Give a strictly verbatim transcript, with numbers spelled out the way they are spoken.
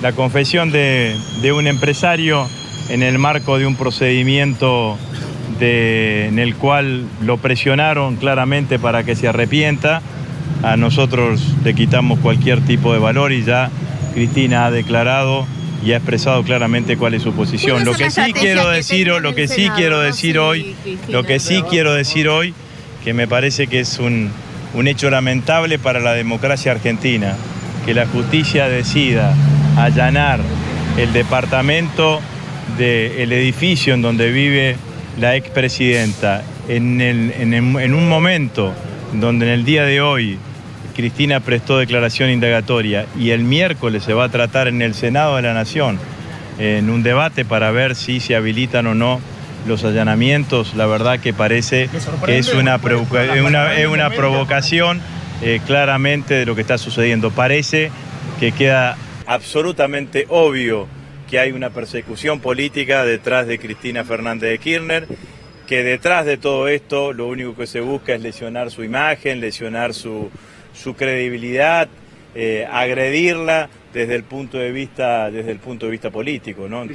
la confesión de, de un empresario en el marco de un procedimiento de, en el cual lo presionaron claramente para que se arrepienta. A nosotros le quitamos cualquier tipo de valor y ya Cristina ha declarado y ha expresado claramente cuál es su posición. Lo que sí quiero decir, lo que sí quiero decir hoy, lo que sí quiero decir hoy, que me parece que es un, un hecho lamentable para la democracia argentina, que la justicia decida allanar el departamento del edificio en donde vive la expresidenta en, el, en, el, en un momento donde en el día de hoy Cristina prestó declaración indagatoria y el miércoles se va a tratar en el Senado de la Nación en un debate para ver si se habilitan o no los allanamientos. La verdad que parece que es una, una, es una provocación eh, claramente de lo que está sucediendo. Parece que queda absolutamente obvio que hay una persecución política detrás de Cristina Fernández de Kirchner, que detrás de todo esto lo único que se busca es lesionar su imagen, lesionar su, su credibilidad, eh, agredirla desde el punto de vista, desde el punto de vista político, ¿no?